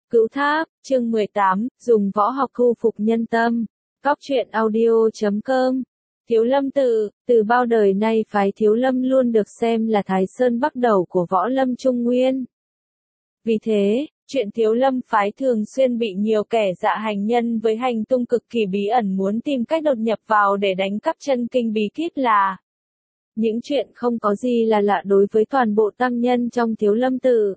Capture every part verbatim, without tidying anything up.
Cửu Tháp, chương mười tám, dùng võ học thu phục nhân tâm. Cóc truyện audio chấm com. Thiếu Lâm tự, từ bao đời nay phái Thiếu Lâm luôn được xem là Thái Sơn bắt đầu của võ lâm Trung Nguyên. Vì thế, chuyện Thiếu Lâm phái thường xuyên bị nhiều kẻ dạ hành nhân với hành tung cực kỳ bí ẩn muốn tìm cách đột nhập vào để đánh cắp chân kinh bí kíp là những chuyện không có gì là lạ đối với toàn bộ tăng nhân trong Thiếu Lâm tự.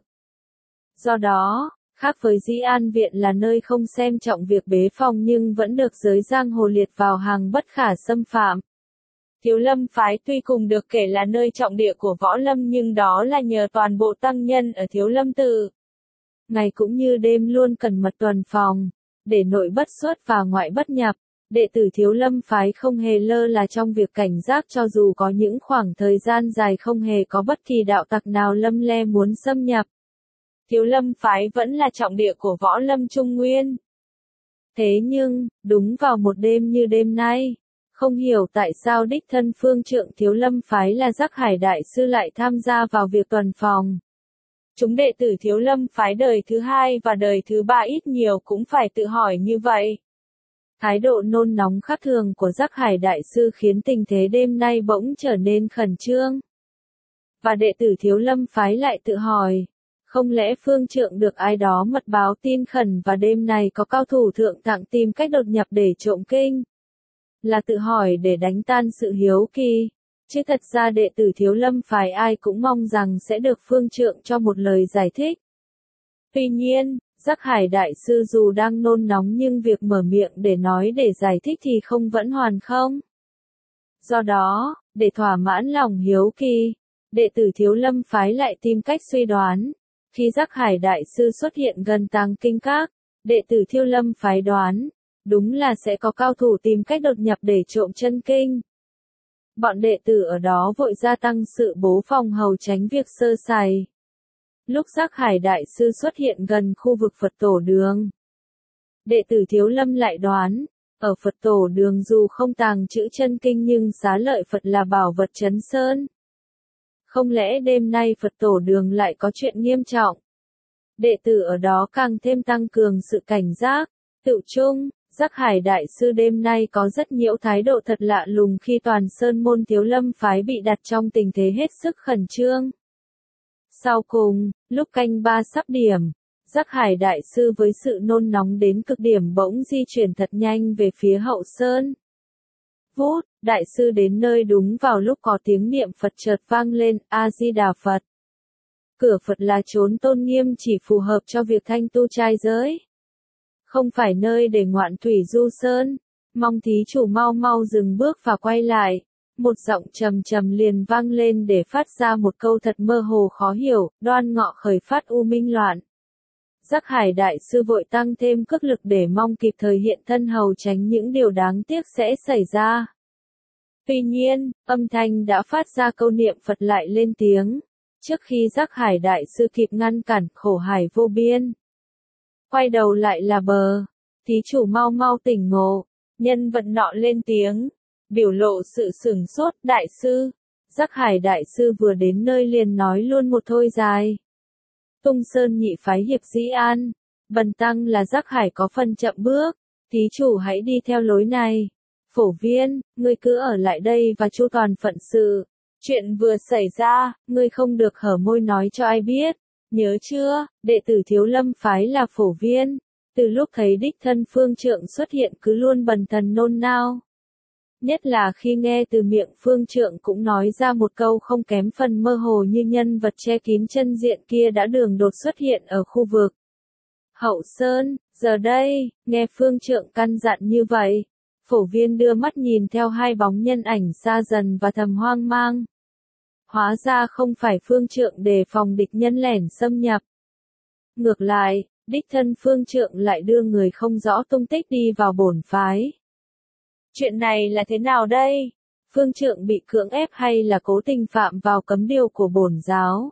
Do đó, khác với Dĩ An Viện là nơi không xem trọng việc bế phòng nhưng vẫn được giới giang hồ liệt vào hàng bất khả xâm phạm. Thiếu Lâm phái tuy cùng được kể là nơi trọng địa của võ lâm nhưng đó là nhờ toàn bộ tăng nhân ở Thiếu Lâm tự. Ngày cũng như đêm luôn cần mật tuần phòng, để nội bất xuất và ngoại bất nhập. Đệ tử Thiếu Lâm phái không hề lơ là trong việc cảnh giác cho dù có những khoảng thời gian dài không hề có bất kỳ đạo tặc nào lâm le muốn xâm nhập. Thiếu Lâm phái vẫn là trọng địa của võ lâm Trung Nguyên. Thế nhưng, đúng vào một đêm như đêm nay, không hiểu tại sao đích thân phương trượng Thiếu Lâm phái là Giác Hải Đại Sư lại tham gia vào việc tuần phòng. Chúng đệ tử Thiếu Lâm phái đời thứ hai và đời thứ ba ít nhiều cũng phải tự hỏi như vậy. Thái độ nôn nóng khác thường của Giác Hải Đại Sư khiến tình thế đêm nay bỗng trở nên khẩn trương. Và đệ tử Thiếu Lâm phái lại tự hỏi, không lẽ phương trượng được ai đó mật báo tin khẩn và đêm nay có cao thủ thượng tặng tìm cách đột nhập để trộm kinh? Là tự hỏi để đánh tan sự hiếu kỳ, chứ thật ra đệ tử Thiếu Lâm phái ai cũng mong rằng sẽ được phương trượng cho một lời giải thích. Tuy nhiên, Giác Hải Đại Sư dù đang nôn nóng nhưng việc mở miệng để nói để giải thích thì không vẫn hoàn không. Do đó, để thỏa mãn lòng hiếu kỳ, đệ tử Thiếu Lâm phái lại tìm cách suy đoán. Khi Giác Hải Đại Sư xuất hiện gần tàng kinh các, đệ tử Thiếu Lâm phái đoán, đúng là sẽ có cao thủ tìm cách đột nhập để trộm chân kinh. Bọn đệ tử ở đó vội gia tăng sự bố phòng hầu tránh việc sơ sài. Lúc Giác Hải Đại Sư xuất hiện gần khu vực Phật Tổ Đường, đệ tử Thiếu Lâm lại đoán, ở Phật Tổ Đường dù không tàng chữ chân kinh nhưng Xá Lợi Phật là bảo vật trấn sơn. Không lẽ đêm nay Phật Tổ Đường lại có chuyện nghiêm trọng? Đệ tử ở đó càng thêm tăng cường sự cảnh giác. Tự chung, Giác Hải Đại Sư đêm nay có rất nhiều thái độ thật lạ lùng khi toàn sơn môn Thiếu Lâm phái bị đặt trong tình thế hết sức khẩn trương. Sau cùng, lúc canh ba sắp điểm, Giác Hải Đại Sư với sự nôn nóng đến cực điểm bỗng di chuyển thật nhanh về phía hậu sơn. Vút, Đại Sư đến nơi đúng vào lúc có tiếng niệm Phật chợt vang lên, A-di-đà Phật. Cửa Phật là chốn tôn nghiêm chỉ phù hợp cho việc thanh tu trai giới. Không phải nơi để ngoạn thủy du sơn. Mong thí chủ mau mau dừng bước và quay lại. Một giọng trầm trầm liền vang lên để phát ra một câu thật mơ hồ khó hiểu, đoan ngọ khởi phát u minh loạn. Giác Hải Đại Sư vội tăng thêm cước lực để mong kịp thời hiện thân hầu tránh những điều đáng tiếc sẽ xảy ra. Tuy nhiên, âm thanh đã phát ra câu niệm Phật lại lên tiếng. Trước khi Giác Hải Đại Sư kịp ngăn cản, khổ hải vô biên. Quay đầu lại là bờ. Thí chủ mau mau tỉnh ngộ. Nhân vật nọ lên tiếng. Biểu lộ sự sửng sốt, Đại Sư. Giác Hải Đại Sư vừa đến nơi liền nói luôn một thôi dài. Tung Sơn nhị phái hiệp Dĩ An. Bần tăng là Giác Hải có phần chậm bước. Thí chủ hãy đi theo lối này. Phổ Viên, ngươi cứ ở lại đây và chu toàn phận sự. Chuyện vừa xảy ra, ngươi không được hở môi nói cho ai biết. Nhớ chưa, đệ tử Thiếu Lâm phái là Phổ Viên. Từ lúc thấy đích thân phương trượng xuất hiện cứ luôn bần thần nôn nao. Nhất là khi nghe từ miệng phương trượng cũng nói ra một câu không kém phần mơ hồ như nhân vật che kín chân diện kia đã đường đột xuất hiện ở khu vực Hậu Sơn. Giờ đây, nghe phương trượng căn dặn như vậy, Phổ Viên đưa mắt nhìn theo hai bóng nhân ảnh xa dần và thầm hoang mang. Hóa ra không phải phương trượng đề phòng địch nhân lẻn xâm nhập. Ngược lại, đích thân phương trượng lại đưa người không rõ tung tích đi vào bổn phái. Chuyện này là thế nào đây? Phương trượng bị cưỡng ép hay là cố tình phạm vào cấm điều của bổn giáo?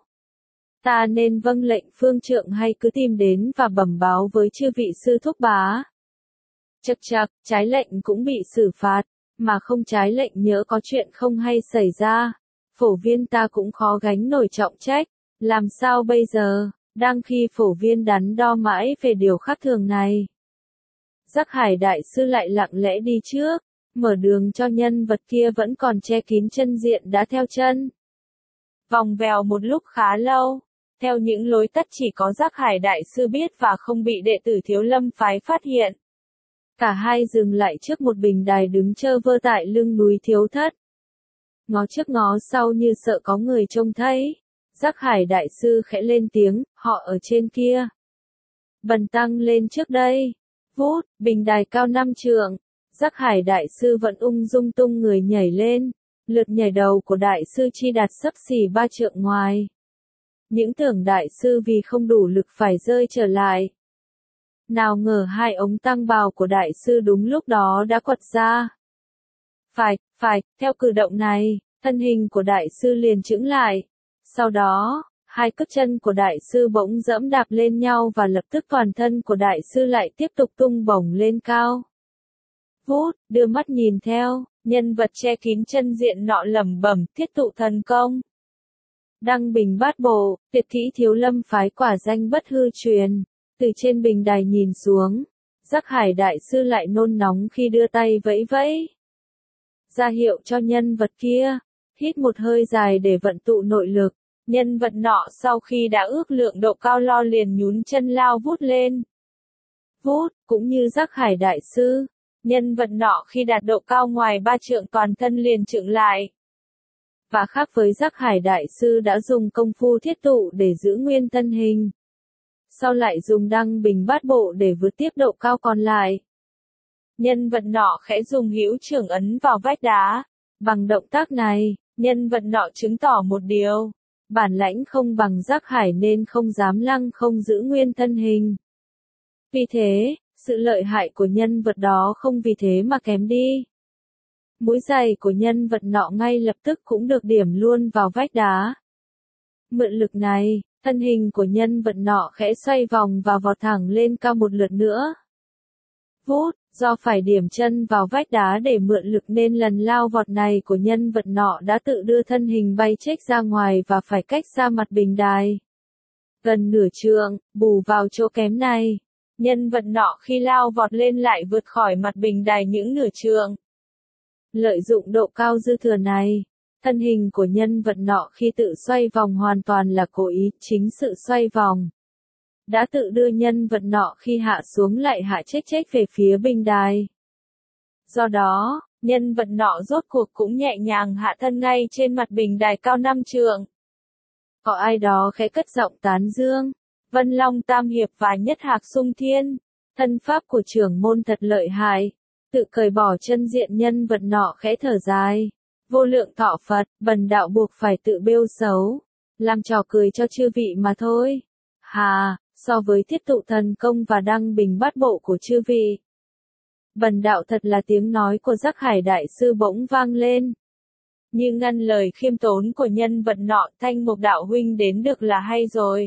Ta nên vâng lệnh phương trượng hay cứ tìm đến và bẩm báo với chư vị sư thúc bá? Chậc chậc, trái lệnh cũng bị xử phạt, mà không trái lệnh nhỡ có chuyện không hay xảy ra. Phổ Viên ta cũng khó gánh nổi trọng trách, làm sao bây giờ? Đang khi phổ viên đắn đo mãi về điều khác thường này, Giác Hải đại sư lại lặng lẽ đi trước, mở đường cho nhân vật kia vẫn còn che kín chân diện đã theo chân. Vòng vèo một lúc khá lâu, theo những lối tắt chỉ có Giác Hải đại sư biết và không bị đệ tử Thiếu Lâm phái phát hiện. Cả hai dừng lại trước một bình đài đứng trơ vơ tại lưng núi Thiếu Thất. Ngó trước ngó sau như sợ có người trông thấy. Giác Hải đại sư khẽ lên tiếng, họ ở trên kia. Bần tăng lên trước đây. Vút, bình đài cao năm trượng. Giác Hải đại sư vẫn ung dung tung người nhảy lên. Lượt nhảy đầu của đại sư chi đạt xấp xỉ ba trượng ngoài. Những tưởng đại sư vì không đủ lực phải rơi trở lại. Nào ngờ hai ống tăng bào của đại sư đúng lúc đó đã quật ra. Phải, phải, theo cử động này, thân hình của đại sư liền chững lại. Sau đó, hai cước chân của đại sư bỗng dẫm đạp lên nhau và lập tức toàn thân của đại sư lại tiếp tục tung bổng lên cao. Vút, đưa mắt nhìn theo, nhân vật che kín chân diện nọ lẩm bẩm thiết tụ thần công. Đăng bình bát bộ, tuyệt kỹ Thiếu Lâm phái quả danh bất hư truyền. Từ trên bình đài nhìn xuống, Giác Hải đại sư lại nôn nóng khi đưa tay vẫy vẫy. Ra hiệu cho nhân vật kia, hít một hơi dài để vận tụ nội lực. Nhân vật nọ sau khi đã ước lượng độ cao lo liền nhún chân lao vút lên. Vút, cũng như Giác Hải đại sư, nhân vật nọ khi đạt độ cao ngoài ba trượng toàn thân liền chững lại. Và khác với Giác Hải đại sư đã dùng công phu thiết tụ để giữ nguyên thân hình. Sau lại dùng đăng bình bát bộ để vượt tiếp độ cao còn lại. Nhân vật nọ khẽ dùng hữu trưởng ấn vào vách đá. Bằng động tác này, nhân vật nọ chứng tỏ một điều. Bản lãnh không bằng Giác Hải nên không dám lăng không giữ nguyên thân hình. Vì thế, sự lợi hại của nhân vật đó không vì thế mà kém đi. Mũi giày của nhân vật nọ ngay lập tức cũng được điểm luôn vào vách đá. Mượn lực này, thân hình của nhân vật nọ khẽ xoay vòng và vọt thẳng lên cao một lượt nữa. Vút, do phải điểm chân vào vách đá để mượn lực nên lần lao vọt này của nhân vật nọ đã tự đưa thân hình bay chếch ra ngoài và phải cách xa mặt bình đài. Gần nửa trượng, bù vào chỗ kém này, nhân vật nọ khi lao vọt lên lại vượt khỏi mặt bình đài những nửa trượng. Lợi dụng độ cao dư thừa này, thân hình của nhân vật nọ khi tự xoay vòng hoàn toàn là cố ý, chính sự xoay vòng đã tự đưa nhân vật nọ khi hạ xuống lại hạ chếch chếch về phía bình đài. Do đó, nhân vật nọ rốt cuộc cũng nhẹ nhàng hạ thân ngay trên mặt bình đài cao năm trượng. Có ai đó khẽ cất giọng tán dương, Vân Long Tam Hiệp và Nhất Hạc Sung Thiên, thân pháp của trưởng môn thật lợi hại. Tự cởi bỏ chân diện nhân vật nọ khẽ thở dài. Vô lượng thọ Phật, bần đạo buộc phải tự bêu xấu. Làm trò cười cho chư vị mà thôi. Hà, so với thiết tụ thần công và đăng bình bát bộ của chư vị. Bần đạo thật là tiếng nói của Giác Hải đại sư bỗng vang lên. Như ngăn lời khiêm tốn của nhân vật nọ, Thanh Mục đạo huynh đến được là hay rồi.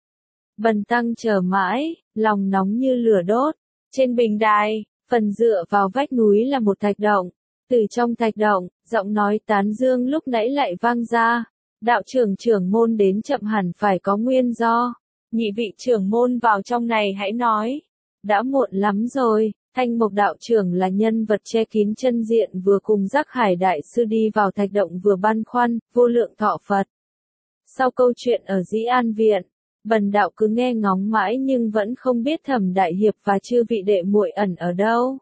Bần tăng chờ mãi, lòng nóng như lửa đốt. Trên bình đài, phần dựa vào vách núi là một thạch động. Từ trong thạch động, giọng nói tán dương lúc nãy lại vang ra. Đạo trưởng trưởng môn đến chậm hẳn phải có nguyên do. Nhị vị trưởng môn vào trong này hãy nói. Đã muộn lắm rồi. Thanh Mục đạo trưởng là nhân vật che kín chân diện vừa cùng Giác Hải đại sư đi vào thạch động vừa băn khoăn, vô lượng thọ Phật. Sau câu chuyện ở Dĩ An Viện, bần đạo cứ nghe ngóng mãi nhưng vẫn không biết Thẩm đại hiệp và chư vị đệ muội ẩn ở đâu.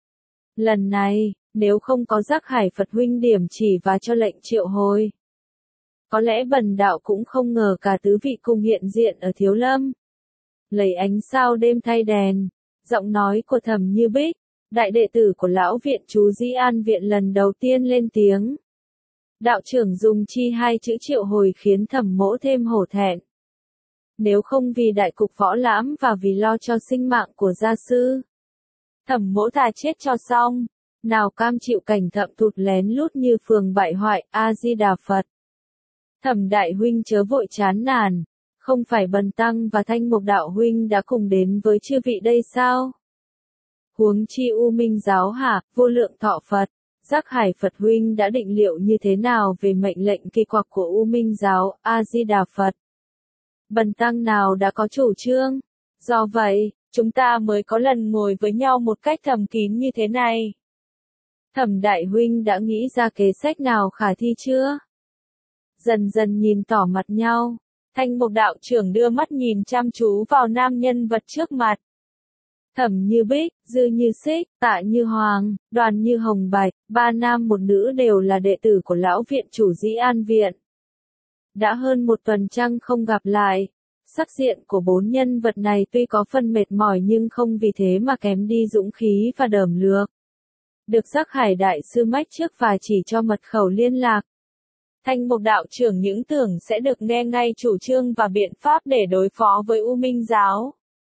Lần này, nếu không có Giác Hải Phật huynh điểm chỉ và cho lệnh triệu hồi, có lẽ bần đạo cũng không ngờ cả tứ vị cùng hiện diện ở Thiếu Lâm. Lấy ánh sao đêm thay đèn, giọng nói của Thẩm Như Bích, đại đệ tử của lão viện chú Dĩ An Viện lần đầu tiên lên tiếng. Đạo trưởng dùng chi hai chữ triệu hồi khiến Thẩm Mỗ thêm hổ thẹn. Nếu không vì đại cục võ lãm và vì lo cho sinh mạng của gia sư, Thẩm Mỗ thà chết cho xong, nào cam chịu cảnh thậm thụt lén lút như phường bại hoại. A Di Đà Phật. Thẩm đại huynh chớ vội chán nản, không phải bần tăng và Thanh Mục đạo huynh đã cùng đến với chư vị đây sao? Huống chi U Minh giáo hả, vô lượng thọ Phật, Giác Hải Phật huynh đã định liệu như thế nào về mệnh lệnh kỳ quặc của U Minh giáo? A Di Đà Phật. Bần tăng nào đã có chủ trương. Do vậy, chúng ta mới có lần ngồi với nhau một cách thầm kín như thế này. Thẩm đại huynh đã nghĩ ra kế sách nào khả thi chưa? Dần dần nhìn tỏ mặt nhau, Thanh Mục đạo trưởng đưa mắt nhìn chăm chú vào nam nhân vật trước mặt. Thẩm Như Bích, Dư Như Xích, Tạ Như Hoàng, Đoàn Như Hồng Bạch, ba nam một nữ đều là đệ tử của lão viện chủ Dĩ An Viện. Đã hơn một tuần trăng không gặp lại, sắc diện của bốn nhân vật này tuy có phần mệt mỏi nhưng không vì thế mà kém đi dũng khí và đờm lược. Được Giác Hải đại sư mách trước và chỉ cho mật khẩu liên lạc. Thanh Mục đạo trưởng những tưởng sẽ được nghe ngay chủ trương và biện pháp để đối phó với U Minh giáo.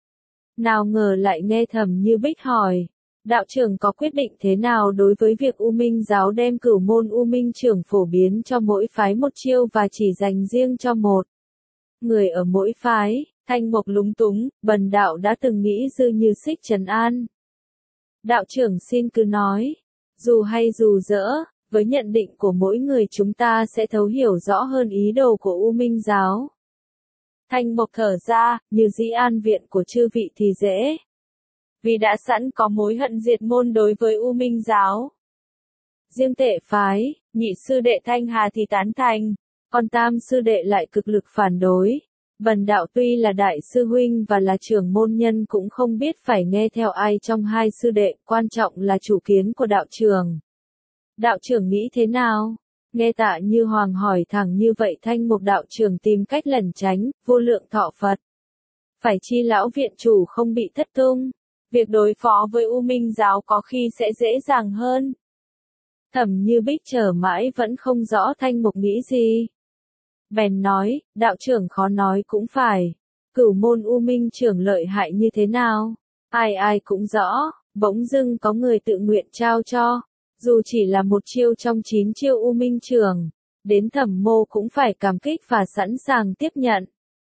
Nào ngờ lại nghe Thẩm Như Bích hỏi, đạo trưởng có quyết định thế nào đối với việc U Minh giáo đem cửu môn U Minh trưởng phổ biến cho mỗi phái một chiêu và chỉ dành riêng cho một người ở mỗi phái? Thanh Mục lúng túng, bần đạo đã từng nghĩ Dư Như Xích trấn an. Đạo trưởng xin cứ nói, dù hay dù dỡ, với nhận định của mỗi người chúng ta sẽ thấu hiểu rõ hơn ý đồ của U Minh giáo. Thanh Mục thở ra, như Dĩ An Viện của chư vị thì dễ. Vì đã sẵn có mối hận diệt môn đối với U Minh giáo. Riêng Tệ phái, nhị sư đệ Thanh Hà thì tán thành, còn tam sư đệ lại cực lực phản đối. Bần đạo tuy là đại sư huynh và là trưởng môn nhân cũng không biết phải nghe theo ai trong hai sư đệ, quan trọng là chủ kiến của đạo trưởng. Đạo trưởng nghĩ thế nào? Nghe Tạ Như Hoàng hỏi thẳng như vậy Thanh Mục đạo trưởng tìm cách lẩn tránh, vô lượng thọ Phật. Phải chi lão viện chủ không bị thất tung, việc đối phó với U Minh giáo có khi sẽ dễ dàng hơn. Thẩm Như Bích chờ mãi vẫn không rõ Thanh Mục nghĩ gì. Bèn nói, đạo trưởng khó nói cũng phải. Cửu môn U Minh trưởng lợi hại như thế nào? Ai ai cũng rõ, bỗng dưng có người tự nguyện trao cho. Dù chỉ là một chiêu trong chín chiêu U Minh trưởng, đến Thẩm Mô cũng phải cảm kích và sẵn sàng tiếp nhận.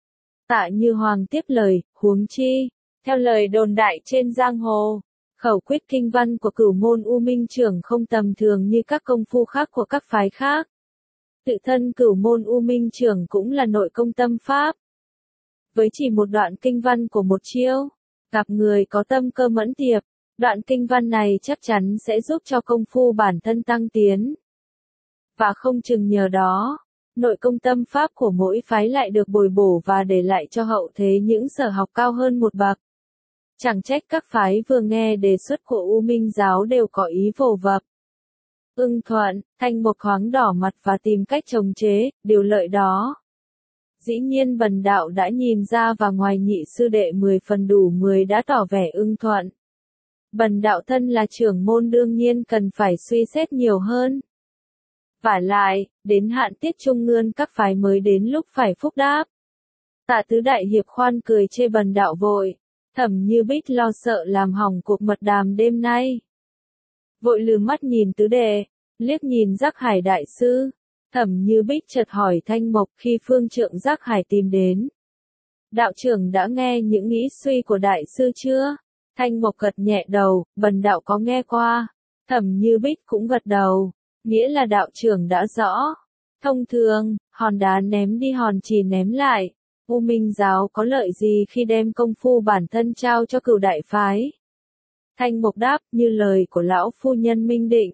Tạ Như Hoàng tiếp lời, huống chi, theo lời đồn đại trên giang hồ, khẩu quyết kinh văn của cửu môn U Minh trưởng không tầm thường như các công phu khác của các phái khác. Tự thân cửu môn U Minh trưởng cũng là nội công tâm pháp. Với chỉ một đoạn kinh văn của một chiêu, gặp người có tâm cơ mẫn tiệp, đoạn kinh văn này chắc chắn sẽ giúp cho công phu bản thân tăng tiến. Và không chừng nhờ đó, nội công tâm pháp của mỗi phái lại được bồi bổ và để lại cho hậu thế những sở học cao hơn một bậc. Chẳng trách các phái vừa nghe đề xuất của U Minh giáo đều có ý vồ vập. Ưng thuận, Thanh Mục thoáng đỏ mặt và tìm cách chống chế, điều lợi đó. Dĩ nhiên bần đạo đã nhìn ra và ngoài nhị sư đệ mười phần đủ mười đã tỏ vẻ ưng thuận. Bần đạo thân là trưởng môn đương nhiên cần phải suy xét nhiều hơn. Vả lại, đến hạn tiết trung ngươn các phái mới đến lúc phải phúc đáp. Tạ tứ đại hiệp khoan cười chê bần đạo vội. Thẩm Như Bích lo sợ làm hỏng cuộc mật đàm đêm nay. Vội lừ mắt nhìn tứ đệ, liếc nhìn Giác Hải đại sư. Thẩm Như Bích chợt hỏi Thanh Mục khi phương trượng Giác Hải tìm đến. Đạo trưởng đã nghe những nghĩ suy của đại sư chưa? Thanh Mục gật nhẹ đầu, bần đạo có nghe qua. Thẩm Như Bích cũng gật đầu, nghĩa là đạo trưởng đã rõ. Thông thường, hòn đá ném đi hòn chì ném lại. U Minh giáo có lợi gì khi đem công phu bản thân trao cho cửu đại phái? Thanh Mục đáp như lời của lão phu nhân minh định.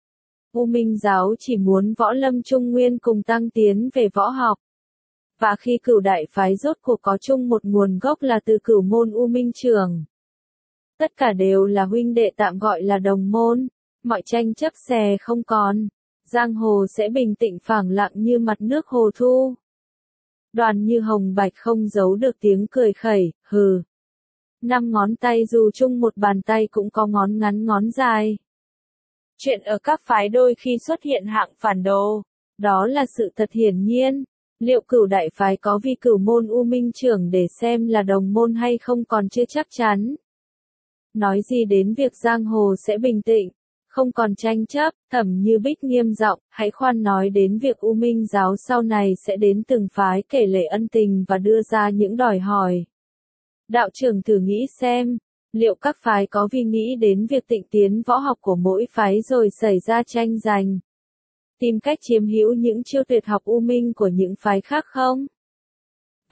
U Minh giáo chỉ muốn võ lâm trung nguyên cùng tăng tiến về võ học. Và khi cửu đại phái rốt cuộc có chung một nguồn gốc là từ cửu môn U Minh trưởng. Tất cả đều là huynh đệ tạm gọi là đồng môn, mọi tranh chấp xè không còn, giang hồ sẽ bình tĩnh phẳng lặng như mặt nước hồ thu. Đoàn Như Hồng Bạch không giấu được tiếng cười khẩy, hừ. Năm ngón tay dù chung một bàn tay cũng có ngón ngắn ngón dài. Chuyện ở các phái đôi khi xuất hiện hạng phản đồ, đó là sự thật hiển nhiên. Liệu cửu đại phái có vì cửu môn U Minh trưởng để xem là đồng môn hay không còn chưa chắc chắn. Nói gì đến việc giang hồ sẽ bình tĩnh, không còn tranh chấp, Thẩm Như Bích nghiêm giọng, hãy khoan nói đến việc U Minh giáo sau này sẽ đến từng phái kể lể ân tình và đưa ra những đòi hỏi. Đạo trưởng thử nghĩ xem, liệu các phái có vì nghĩ đến việc tịnh tiến võ học của mỗi phái rồi xảy ra tranh giành, tìm cách chiếm hữu những chiêu tuyệt học U Minh của những phái khác không?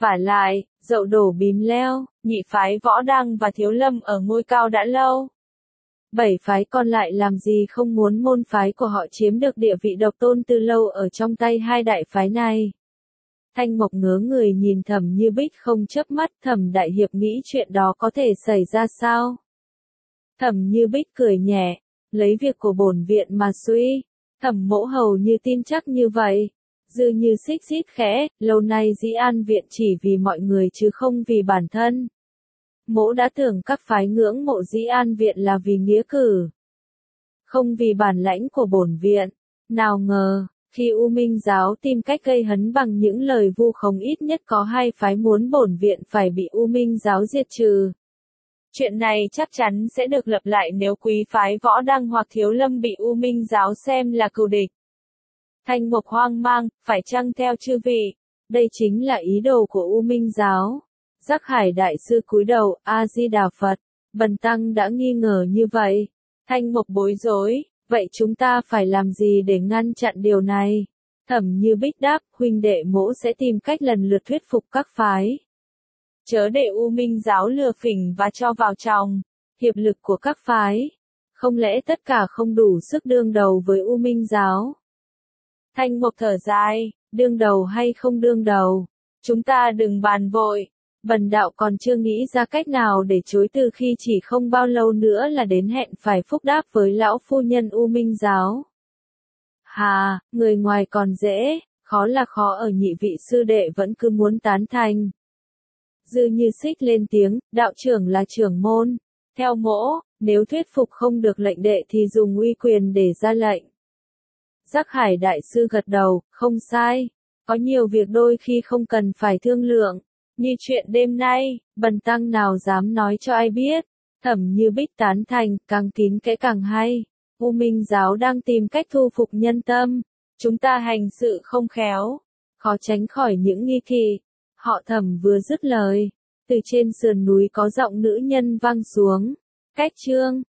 Vả lại, dậu đổ bìm leo, nhị phái Võ Đăng và Thiếu Lâm ở ngôi cao đã lâu. Bảy phái còn lại làm gì không muốn môn phái của họ chiếm được địa vị độc tôn từ lâu ở trong tay hai đại phái này. Thanh Mộc ngớ người nhìn Thẩm Như Bích không chớp mắt, Thẩm đại hiệp nghĩ chuyện đó có thể xảy ra sao? Thẩm Như Bích cười nhẹ, lấy việc của bổn viện mà suy, Thẩm mỗ hầu như tin chắc như vậy. Dư Như xích xít khẽ, lâu nay Dĩ An viện chỉ vì mọi người chứ không vì bản thân. Mỗ đã tưởng các phái ngưỡng mộ Dĩ An viện là vì nghĩa cử, không vì bản lãnh của bổn viện. Nào ngờ, khi U Minh giáo tìm cách gây hấn bằng những lời vu khống, ít nhất có hai phái muốn bổn viện phải bị U Minh giáo diệt trừ. Chuyện này chắc chắn sẽ được lặp lại nếu quý phái Võ Đăng hoặc Thiếu Lâm bị U Minh giáo xem là cừu địch. Thanh Mộc hoang mang, phải chăng theo chư vị, đây chính là ý đồ của U Minh giáo? Giác Hải đại sư cúi đầu, A Di Đà Phật, Bần tăng đã nghi ngờ như vậy. Thanh Mộc bối rối, vậy chúng ta phải làm gì để ngăn chặn điều này? Thẩm Như Bích đáp, huynh đệ mỗ sẽ tìm cách lần lượt thuyết phục các phái. Chớ để U Minh giáo lừa phỉnh và cho vào chòng hiệp lực của các phái. Không lẽ tất cả không đủ sức đương đầu với U Minh giáo? Thanh Mộc thở dài, đương đầu hay không đương đầu, chúng ta đừng bàn vội. Bần đạo còn chưa nghĩ ra cách nào để chối từ khi chỉ không bao lâu nữa là đến hẹn phải phúc đáp với lão phu nhân U Minh giáo. Hà, người ngoài còn dễ, khó là khó ở nhị vị sư đệ vẫn cứ muốn tán thành. Dư Như xích lên tiếng, đạo trưởng là trưởng môn. Theo mỗ, nếu thuyết phục không được lệnh đệ thì dùng uy quyền để ra lệnh. Giác Hải đại sư gật đầu, không sai. Có nhiều việc đôi khi không cần phải thương lượng. Như chuyện đêm nay, bần tăng nào dám nói cho ai biết. Thẩm Như Bích tán thành, càng kín kẽ càng hay. U Minh giáo đang tìm cách thu phục nhân tâm. Chúng ta hành sự không khéo, khó tránh khỏi những nghi kỵ. Họ Thẩm vừa dứt lời, từ trên sườn núi có giọng nữ nhân vang xuống. Cách chương